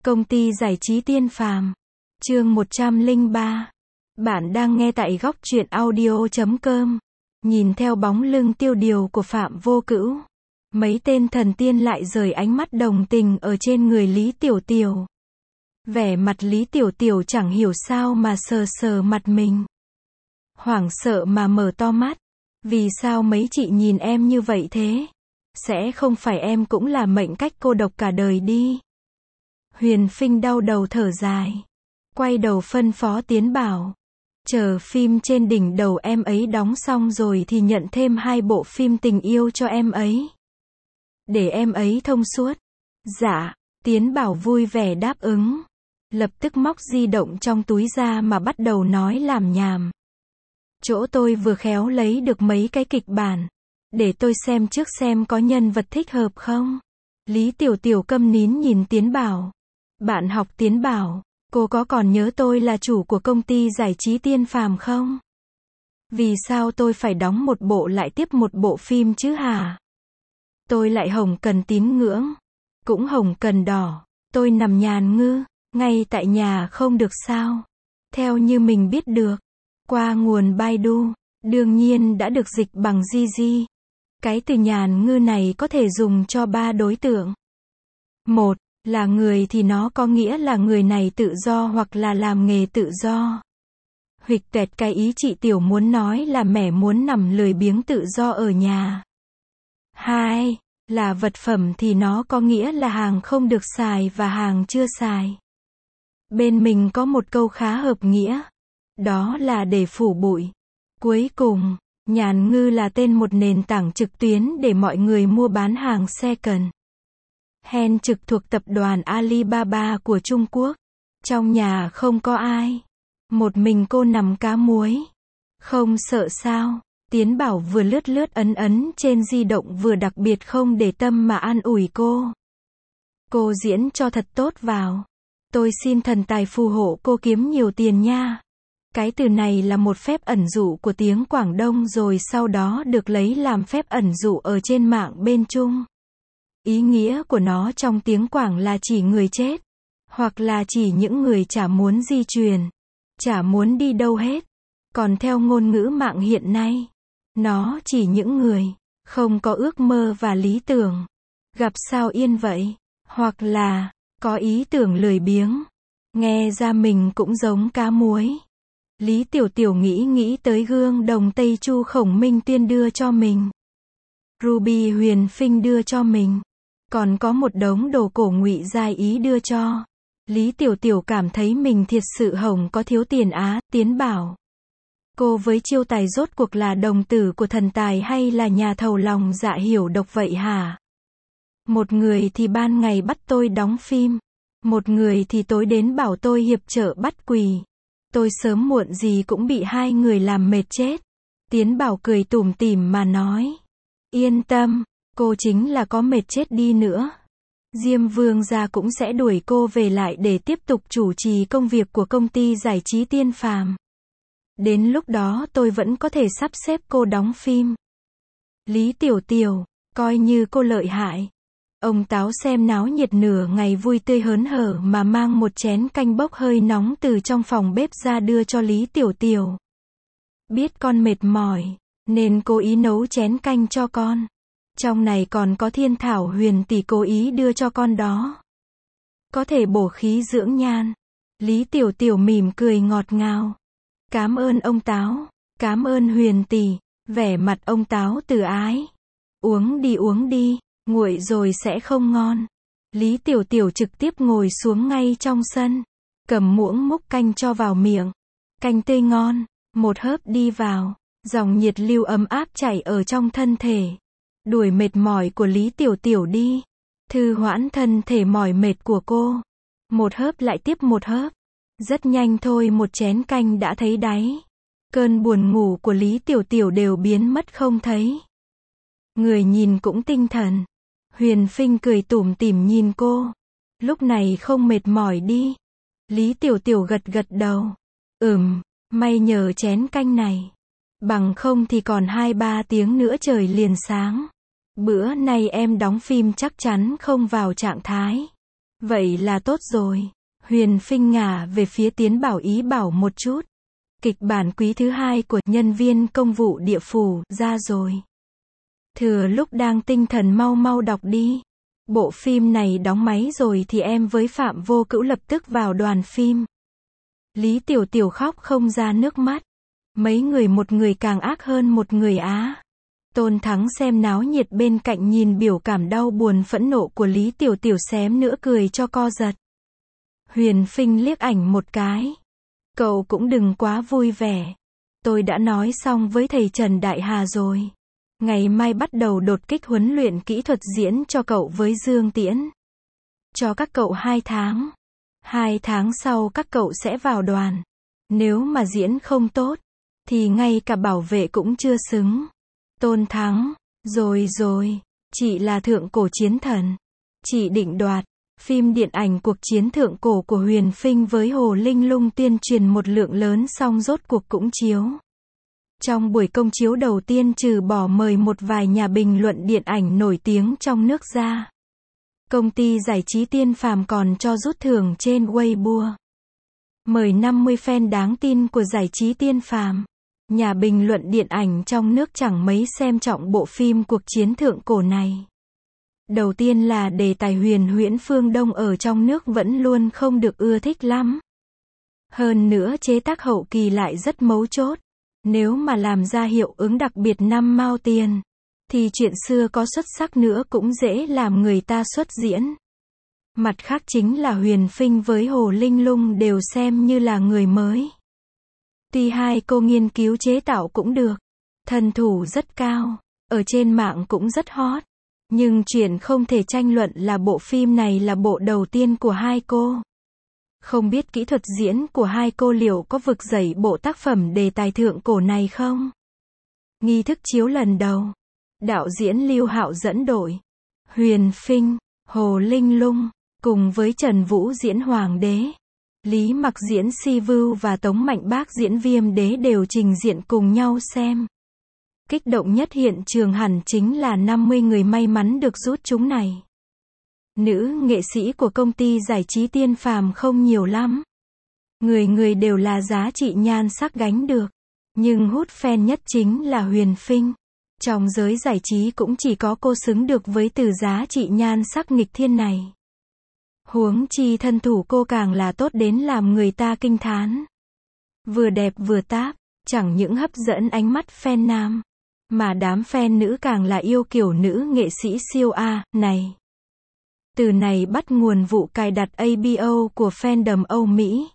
Công ty giải trí Tiên Phàm. Chương 103. Bạn đang nghe tại góc truyện audio.com. Nhìn theo bóng lưng tiêu điều của Phạm Vô Cữu, mấy tên thần tiên lại rời ánh mắt đồng tình ở trên người Lý Tiểu Tiểu. Vẻ mặt Lý Tiểu Tiểu chẳng hiểu sao mà sờ sờ mặt mình. Hoảng sợ mà mở to mắt. Vì sao mấy chị nhìn em như vậy thế? Sẽ không phải em cũng là mệnh cách cô độc cả đời đi. Huyền Phinh đau đầu thở dài. Quay đầu phân phó Tiến Bảo. Chờ phim trên đỉnh đầu em ấy đóng xong rồi thì nhận thêm 2 bộ phim tình yêu cho em ấy. Để em ấy thông suốt. Dạ, Tiến Bảo vui vẻ đáp ứng. Lập tức móc di động trong túi ra mà bắt đầu nói làm nhảm. Chỗ tôi vừa khéo lấy được mấy cái kịch bản. Để tôi xem trước xem có nhân vật thích hợp không. Lý Tiểu Tiểu câm nín nhìn Tiến Bảo. Bạn học Tiến Bảo, cô có còn nhớ tôi là chủ của công ty giải trí Tiên Phàm không? Vì sao tôi phải đóng một bộ lại tiếp một bộ phim chứ hả? Tôi lại hồng cần tín ngưỡng, cũng hồng cần đỏ, tôi nằm nhàn ngư, ngay tại nhà không được sao? Theo như mình biết được, qua nguồn Baidu, đương nhiên đã được dịch bằng Gigi. Cái từ nhàn ngư này có thể dùng cho 3 đối tượng. 1. Là người thì nó có nghĩa là người này tự do hoặc là làm nghề tự do. Huỵch toẹt cái ý chị Tiểu muốn nói là mẹ muốn nằm lười biếng tự do ở nhà. 2. Là vật phẩm thì nó có nghĩa là hàng không được xài và hàng chưa xài. Bên mình có một câu khá hợp nghĩa. Đó là để phủ bụi. Cuối cùng, nhàn ngư là tên một nền tảng trực tuyến để mọi người mua bán hàng second hand trực thuộc tập đoàn Alibaba của Trung Quốc. Trong nhà không có ai. Một mình cô nằm cá muối. Không sợ sao? Tiến Bảo vừa lướt lướt ấn trên di động vừa đặc biệt không để tâm mà an ủi cô. Cô diễn cho thật tốt vào. Tôi xin thần tài phù hộ cô kiếm nhiều tiền nha. Cái từ này là một phép ẩn dụ của tiếng Quảng Đông rồi sau đó được lấy làm phép ẩn dụ ở trên mạng bên Trung. Ý nghĩa của nó trong tiếng Quảng là chỉ người chết, hoặc là chỉ những người chả muốn di truyền, chả muốn đi đâu hết. Còn theo ngôn ngữ mạng hiện nay, nó chỉ những người không có ước mơ và lý tưởng, gặp sao yên vậy, hoặc là có ý tưởng lười biếng. Nghe ra mình cũng giống cá muối. Lý Tiểu Tiểu nghĩ tới gương đồng Tây Chu Khổng Minh Tuyên đưa cho mình. Ruby Huyền Phinh đưa cho mình. Còn có một đống đồ cổ Ngụy Giai Ý đưa cho. Lý Tiểu Tiểu cảm thấy mình thiệt sự hổng có thiếu tiền á. Tiến Bảo. Cô với chiêu tài rốt cuộc là đồng tử của thần tài hay là nhà thầu lòng dạ hiểu độc vậy hả? Một người thì ban ngày bắt tôi đóng phim. Một người thì tối đến bảo tôi hiệp trợ bắt quỳ. Tôi sớm muộn gì cũng bị 2 người làm mệt chết. Tiến Bảo cười tủm tỉm mà nói. Yên tâm, cô chính là có mệt chết đi nữa. Diêm Vương gia cũng sẽ đuổi cô về lại để tiếp tục chủ trì công việc của công ty giải trí Tiên Phàm. Đến lúc đó tôi vẫn có thể sắp xếp cô đóng phim. Lý Tiểu Tiểu, coi như cô lợi hại. Ông Táo xem náo nhiệt nửa ngày vui tươi hớn hở mà mang một chén canh bốc hơi nóng từ trong phòng bếp ra đưa cho Lý Tiểu Tiểu. Biết con mệt mỏi, nên cố ý nấu chén canh cho con. Trong này còn có thiên thảo huyền tỷ cố ý đưa cho con đó. Có thể bổ khí dưỡng nhan. Lý Tiểu Tiểu mỉm cười ngọt ngào. Cám ơn ông Táo, cám ơn huyền tỷ. Vẻ mặt ông Táo từ ái. Uống đi, nguội rồi sẽ không ngon. Lý Tiểu Tiểu trực tiếp ngồi xuống ngay trong sân. Cầm muỗng múc canh cho vào miệng. Canh tươi ngon, một hớp đi vào. Dòng nhiệt lưu ấm áp chảy ở trong thân thể. Đuổi mệt mỏi của Lý Tiểu Tiểu đi. Thư hoãn thân thể mỏi mệt của cô. Một hớp lại tiếp một hớp. Rất nhanh thôi một chén canh đã thấy đáy. Cơn buồn ngủ của Lý Tiểu Tiểu đều biến mất không thấy. Người nhìn cũng tinh thần. Huyền Phinh cười tủm tỉm nhìn cô. Lúc này không mệt mỏi đi. Lý Tiểu Tiểu gật đầu. May nhờ chén canh này. Bằng không thì còn 2-3 tiếng nữa trời liền sáng. Bữa nay em đóng phim chắc chắn không vào trạng thái. Vậy là tốt rồi. Huyền phinh ngả về phía Tiến Bảo ý bảo một chút. Kịch bản quý thứ 2 của Nhân viên công vụ địa phủ ra rồi. Thừa lúc đang tinh thần mau mau đọc đi. Bộ phim này đóng máy rồi thì em với Phạm Vô Cữu lập tức vào đoàn phim. Lý Tiểu Tiểu khóc không ra nước mắt. Mấy người một người càng ác hơn một người á. Tôn Thắng xem náo nhiệt bên cạnh nhìn biểu cảm đau buồn phẫn nộ của Lý Tiểu Tiểu xém nữa cười cho co giật. Huyền phinh liếc ảnh một cái. Cậu cũng đừng quá vui vẻ. Tôi đã nói xong với thầy Trần Đại Hà rồi. Ngày mai bắt đầu đột kích huấn luyện kỹ thuật diễn cho cậu với Dương Tiễn. Cho các cậu 2 tháng. 2 tháng sau các cậu sẽ vào đoàn. Nếu mà diễn không tốt, thì ngay cả bảo vệ cũng chưa xứng. Tôn Thắng, rồi, chị là thượng cổ chiến thần. Chị định đoạt. Phim điện ảnh cuộc chiến thượng cổ của Huyền Phinh với Hồ Linh Lung tuyên truyền một lượng lớn xong rốt cuộc cũng chiếu. Trong buổi công chiếu đầu tiên trừ bỏ mời một vài nhà bình luận điện ảnh nổi tiếng trong nước ra. Công ty giải trí Tiên Phàm còn cho rút thưởng trên Weibo. Mời 50 fan đáng tin của giải trí Tiên Phàm. Nhà bình luận điện ảnh trong nước chẳng mấy xem trọng bộ phim cuộc chiến thượng cổ này. Đầu tiên là đề tài huyền huyễn phương Đông ở trong nước vẫn luôn không được ưa thích lắm. Hơn nữa chế tác hậu kỳ lại rất mấu chốt. Nếu mà làm ra hiệu ứng đặc biệt 5 mao tiền, thì chuyện xưa có xuất sắc nữa cũng dễ làm người ta xuất diễn. Mặt khác chính là Huyền Phinh với Hồ Linh Lung đều xem như là người mới. Tuy hai cô nghiên cứu chế tạo cũng được, thân thủ rất cao, ở trên mạng cũng rất hot. Nhưng chuyện không thể tranh luận là bộ phim này là bộ đầu tiên của hai cô. Không biết kỹ thuật diễn của hai cô liệu có vực dậy bộ tác phẩm đề tài thượng cổ này không? Nghi thức chiếu lần đầu. Đạo diễn Lưu Hạo dẫn đội. Huyền Phinh, Hồ Linh Lung, cùng với Trần Vũ diễn Hoàng đế. Lý Mặc diễn Si Vưu và Tống Mạnh Bác diễn Viêm đế đều trình diện cùng nhau xem. Kích động nhất hiện trường hẳn chính là 50 người may mắn được rút chúng này. Nữ nghệ sĩ của công ty giải trí Tiên Phàm không nhiều lắm. Người đều là giá trị nhan sắc gánh được. Nhưng hút fan nhất chính là Huyền Phinh. Trong giới giải trí cũng chỉ có cô xứng được với từ giá trị nhan sắc nghịch thiên này. Huống chi thân thủ cô càng là tốt đến làm người ta kinh thán. Vừa đẹp vừa táp, chẳng những hấp dẫn ánh mắt fan nam, mà đám fan nữ càng là yêu kiểu nữ nghệ sĩ siêu A, này. Từ này bắt nguồn vụ cài đặt ABO của fandom Âu Mỹ.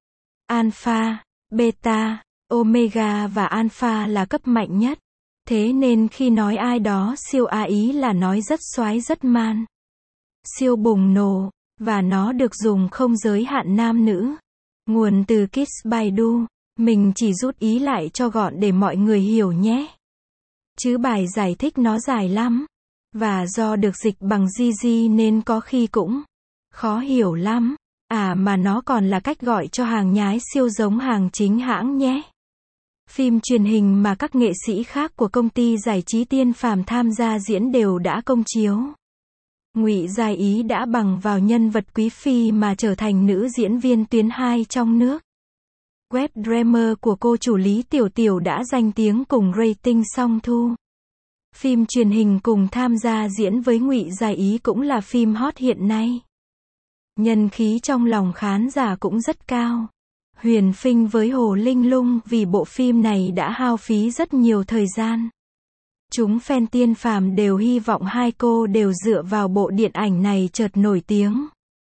Alpha, Beta, Omega và Alpha là cấp mạnh nhất. Thế nên khi nói ai đó siêu A ý là nói rất xoái rất man. Siêu bùng nổ, và nó được dùng không giới hạn nam nữ. Nguồn từ Kids Baidu, mình chỉ rút ý lại cho gọn để mọi người hiểu nhé. Chứ bài giải thích nó dài lắm. Và do được dịch bằng GG nên có khi cũng khó hiểu lắm. À mà nó còn là cách gọi cho hàng nhái siêu giống hàng chính hãng nhé. Phim truyền hình mà các nghệ sĩ khác của công ty giải trí Tiên Phàm tham gia diễn đều đã công chiếu. Ngụy Giai Ý đã bằng vào nhân vật quý phi mà trở thành nữ diễn viên tuyến 2 trong nước. Web drama của cô chủ Lý Tiểu Tiểu đã danh tiếng cùng rating song thu. Phim truyền hình cùng tham gia diễn với Ngụy Giai Ý cũng là phim hot hiện nay. Nhân khí trong lòng khán giả cũng rất cao. Huyền Phinh với Hồ Linh Lung vì bộ phim này đã hao phí rất nhiều thời gian. Chúng fan Tiên Phàm đều hy vọng hai cô đều dựa vào bộ điện ảnh này chợt nổi tiếng.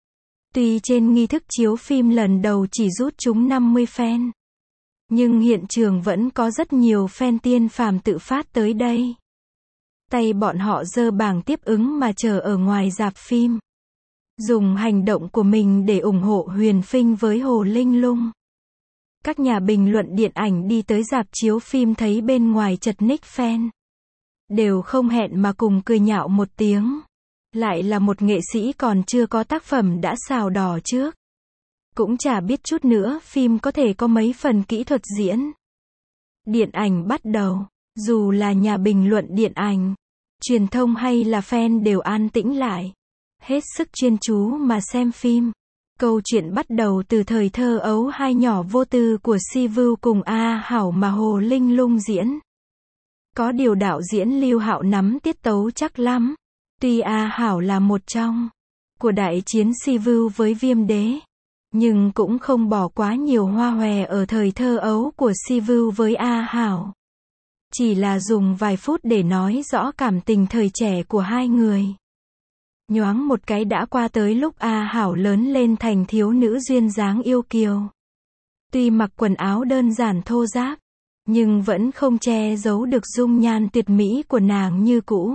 Tuy trên nghi thức chiếu phim lần đầu chỉ rút chúng 50 fan, nhưng hiện trường vẫn có rất nhiều fan Tiên Phàm tự phát tới đây. Tay bọn họ giơ bảng tiếp ứng mà chờ ở ngoài rạp phim. Dùng hành động của mình để ủng hộ Huyền Phinh với Hồ Linh Lung. Các nhà bình luận điện ảnh đi tới rạp chiếu phim thấy bên ngoài chật ních fan. Đều không hẹn mà cùng cười nhạo một tiếng. Lại là một nghệ sĩ còn chưa có tác phẩm đã xào đỏ trước. Cũng chả biết chút nữa phim có thể có mấy phần kỹ thuật diễn. Điện ảnh bắt đầu, dù là nhà bình luận điện ảnh, truyền thông hay là fan đều an tĩnh lại. hết sức chuyên chú mà xem phim. Câu chuyện bắt đầu từ thời thơ ấu hai nhỏ vô tư của Si Vưu cùng A Hảo mà Hồ Linh Lung diễn. Có điều đạo diễn Lưu Hạo nắm tiết tấu chắc lắm. Tuy A Hảo là một trong của đại chiến Si Vưu với Viêm Đế, nhưng cũng không bỏ quá nhiều hoa hòe ở thời thơ ấu của Si Vưu với A Hảo. Chỉ là dùng vài phút để nói rõ cảm tình thời trẻ của hai người. Nhoáng một cái đã qua tới lúc A Hảo lớn lên thành thiếu nữ duyên dáng yêu kiều. Tuy mặc quần áo đơn giản thô ráp, nhưng vẫn không che giấu được dung nhan tuyệt mỹ của nàng như cũ.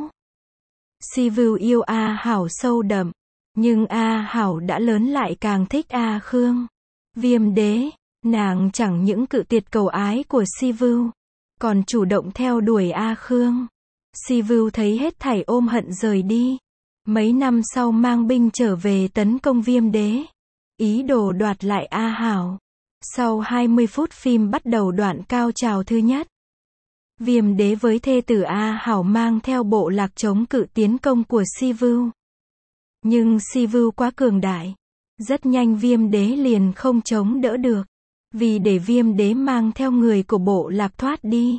Si Vưu yêu A Hảo sâu đậm, nhưng A Hảo đã lớn lại càng thích A Khương. Viêm Đế, nàng chẳng những cự tuyệt cầu ái của Si Vưu, còn chủ động theo đuổi A Khương. Si Vưu thấy hết thảy ôm hận rời đi. Mấy năm sau mang binh trở về tấn công Viêm Đế, ý đồ đoạt lại A Hảo. Sau 20 phút phim bắt đầu đoạn cao trào thứ nhất. Viêm Đế với thê tử A Hảo mang theo bộ lạc chống cự tiến công của Si Vưu. Nhưng Si Vưu quá cường đại, rất nhanh Viêm Đế liền không chống đỡ được. Vì để Viêm Đế mang theo người của bộ lạc thoát đi,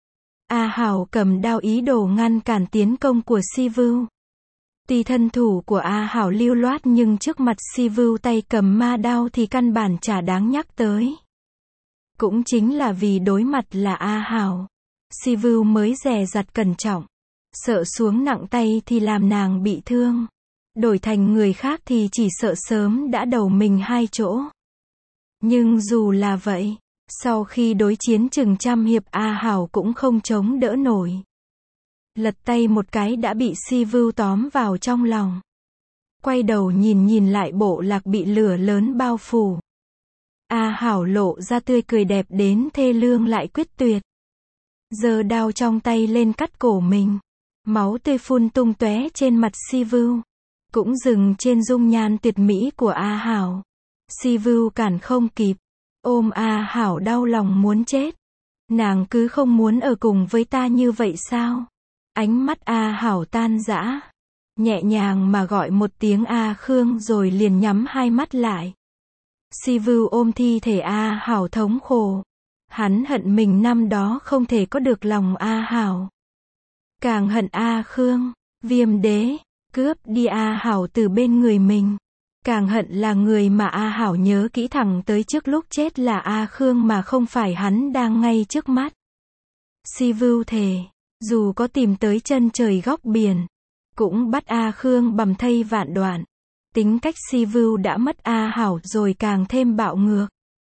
A Hảo cầm đao ý đồ ngăn cản tiến công của Si Vưu. Tuy thân thủ của A Hảo lưu loát nhưng trước mặt Si Vưu tay cầm ma đao thì căn bản chả đáng nhắc tới. Cũng chính là vì đối mặt là A Hảo, Si Vưu mới dè dặt cẩn trọng, sợ xuống nặng tay thì làm nàng bị thương. Đổi thành người khác thì chỉ sợ sớm đã đầu mình hai chỗ. Nhưng dù là vậy, sau khi đối chiến chừng trăm hiệp A Hảo cũng không chống đỡ nổi. Lật tay một cái đã bị Si Vưu tóm vào trong lòng. Quay đầu nhìn lại bộ lạc bị lửa lớn bao phủ. A Hảo lộ ra tươi cười đẹp đến thê lương lại quyết tuyệt. Giơ đao trong tay lên cắt cổ mình. Máu tươi phun tung tóe trên mặt Si Vưu. Cũng dừng trên dung nhan tuyệt mỹ của A Hảo. Si Vưu cản không kịp. Ôm A Hảo đau lòng muốn chết. Nàng cứ không muốn ở cùng với ta như vậy sao? Ánh mắt A Hảo tan rã. Nhẹ nhàng mà gọi một tiếng A Khương rồi liền nhắm hai mắt lại. Si Vưu ôm thi thể A Hảo thống khổ. Hắn hận mình năm đó không thể có được lòng A Hảo. Càng hận A Khương, Viêm Đế, cướp đi A Hảo từ bên người mình. Càng hận là người mà A Hảo nhớ kỹ thẳng tới trước lúc chết là A Khương mà không phải hắn đang ngay trước mắt. Si Vưu thề, dù có tìm tới chân trời góc biển, cũng bắt A Khương bầm thây vạn đoạn. Tính cách Si Vưu đã mất A Hảo rồi càng thêm bạo ngược.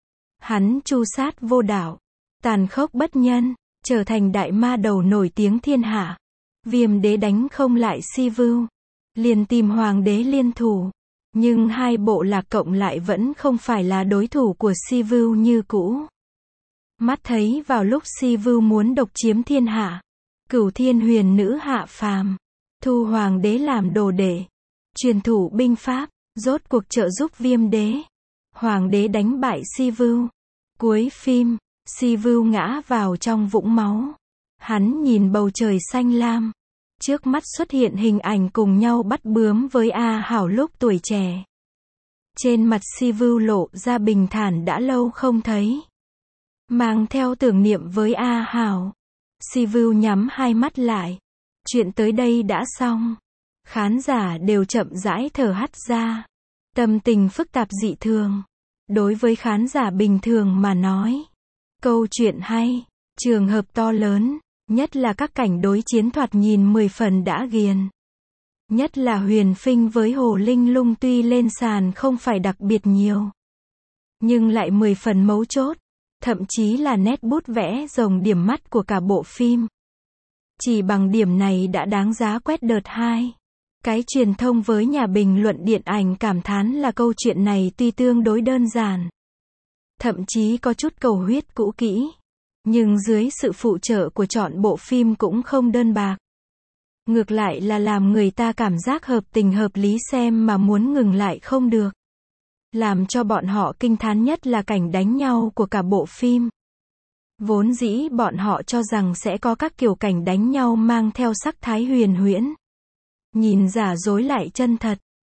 Hắn tru sát vô đạo, tàn khốc bất nhân, trở thành đại ma đầu nổi tiếng thiên hạ. Viêm Đế đánh không lại Si Vưu, liền tìm Hoàng đế liên thủ. Nhưng hai bộ lạc cộng lại vẫn không phải là đối thủ của Si Vưu như cũ. Mắt thấy vào lúc Si Vưu muốn độc chiếm thiên hạ, Cửu Thiên Huyền Nữ hạ phàm, thu Hoàng đế làm đồ đệ, truyền thụ binh pháp, rốt cuộc trợ giúp Viêm Đế. Hoàng đế đánh bại Si Vưu. Cuối phim, Si Vưu ngã vào trong vũng máu. Hắn nhìn bầu trời xanh lam. Trước mắt xuất hiện hình ảnh cùng nhau bắt bướm với A Hảo lúc tuổi trẻ. Trên mặt Si Vưu lộ ra bình thản đã lâu không thấy. Mang theo tưởng niệm với A Hảo. Si Vưu nhắm hai mắt lại. Chuyện tới đây đã xong. Khán giả đều chậm rãi thở hắt ra. Tâm tình phức tạp dị thường. Đối với khán giả bình thường mà nói, câu chuyện hay, trường hợp to lớn, nhất là các cảnh đối chiến thoạt nhìn 10 phần đã ghiền. Nhất là Huyền Phinh với Hồ Linh Lung tuy lên sàn không phải đặc biệt nhiều, nhưng lại 10 phần mấu chốt, thậm chí là nét bút vẽ rồng điểm mắt của cả bộ phim. Chỉ bằng điểm này đã đáng giá quét đợt 2. Cái truyền thông với nhà bình luận điện ảnh cảm thán là câu chuyện này tuy tương đối đơn giản, thậm chí có chút cầu huyết cũ kỹ, nhưng dưới sự phụ trợ của trọn bộ phim cũng không đơn bạc. Ngược lại là làm người ta cảm giác hợp tình hợp lý xem mà muốn ngừng lại không được. Làm cho bọn họ kinh thán nhất là cảnh đánh nhau của cả bộ phim. Vốn dĩ bọn họ cho rằng sẽ có các kiểu cảnh đánh nhau mang theo sắc thái huyền huyễn. Nhìn giả dối lại chân thật.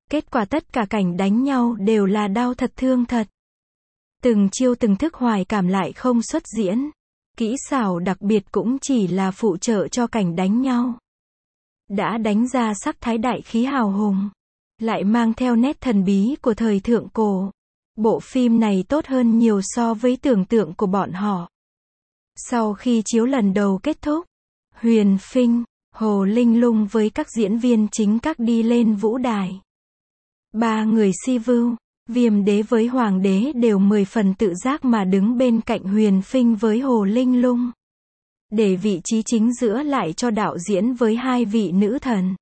Kết quả tất cả cảnh đánh nhau đều là đau thật thương thật. Từng chiêu từng thức hoài cảm lại không xuất diễn. Kỹ xảo đặc biệt cũng chỉ là phụ trợ cho cảnh đánh nhau. Đã đánh ra sắc thái đại khí hào hùng, lại mang theo nét thần bí của thời thượng cổ. Bộ phim này tốt hơn nhiều so với tưởng tượng của bọn họ. Sau khi chiếu lần đầu kết thúc, Huyền Phinh, Hồ Linh Lung với các diễn viên chính các đi lên vũ đài. Ba người Si Vưu, Viêm Đế với Hoàng đế đều 10 phần tự giác mà đứng bên cạnh Huyền Phinh với Hồ Linh Lung. Để vị trí chính giữa lại cho đạo diễn với hai vị nữ thần.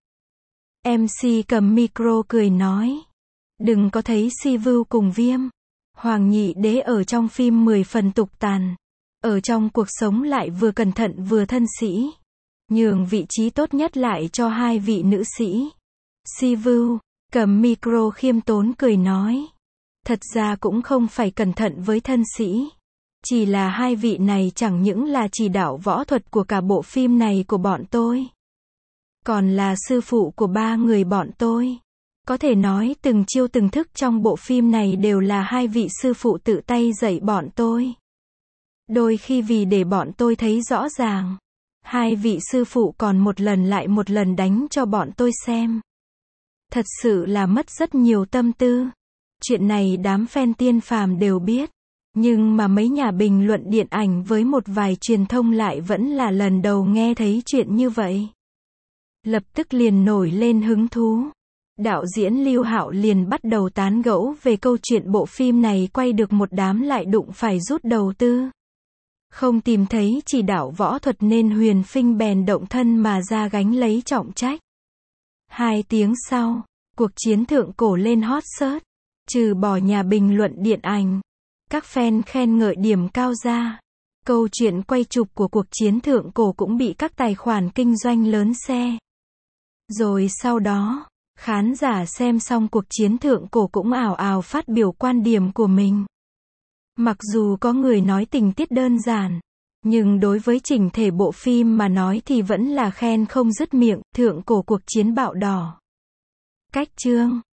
MC cầm micro cười nói. Đừng có thấy Si Vưu cùng Viêm, Hoàng nhị đế ở trong phim 10 phần tục tàn. Ở trong cuộc sống lại vừa cẩn thận vừa thân sĩ. Nhường vị trí tốt nhất lại cho hai vị nữ sĩ. Si Vưu, cầm micro khiêm tốn cười nói. Thật ra cũng không phải cẩn thận với thân sĩ. Chỉ là hai vị này chẳng những là chỉ đạo võ thuật của cả bộ phim này của bọn tôi. Còn là sư phụ của ba người bọn tôi. Có thể nói từng chiêu từng thức trong bộ phim này đều là hai vị sư phụ tự tay dạy bọn tôi. Đôi khi vì để bọn tôi thấy rõ ràng, hai vị sư phụ còn một lần lại một lần đánh cho bọn tôi xem. Thật sự là mất rất nhiều tâm tư. Chuyện này đám fan Tiên Phàm đều biết. Nhưng mà mấy nhà bình luận điện ảnh với một vài truyền thông lại vẫn là lần đầu nghe thấy chuyện như vậy. Lập tức liền nổi lên hứng thú. Đạo diễn Lưu Hạo liền bắt đầu tán gẫu về câu chuyện bộ phim này quay được một đám lại đụng phải rút đầu tư. Không tìm thấy chỉ đạo võ thuật nên Huyền Phinh bèn động thân mà ra gánh lấy trọng trách. 2 tiếng sau, cuộc chiến thượng cổ lên hot search. Trừ bỏ nhà bình luận điện ảnh, các fan khen ngợi điểm cao ra. Câu chuyện quay chụp của cuộc chiến thượng cổ cũng bị các tài khoản kinh doanh lớn share. Rồi sau đó, khán giả xem xong cuộc chiến thượng cổ cũng ào ào phát biểu quan điểm của mình. Mặc dù có người nói tình tiết đơn giản, nhưng đối với chỉnh thể bộ phim mà nói thì vẫn là khen không dứt miệng. Thượng cổ cuộc chiến bạo đỏ. Cách chương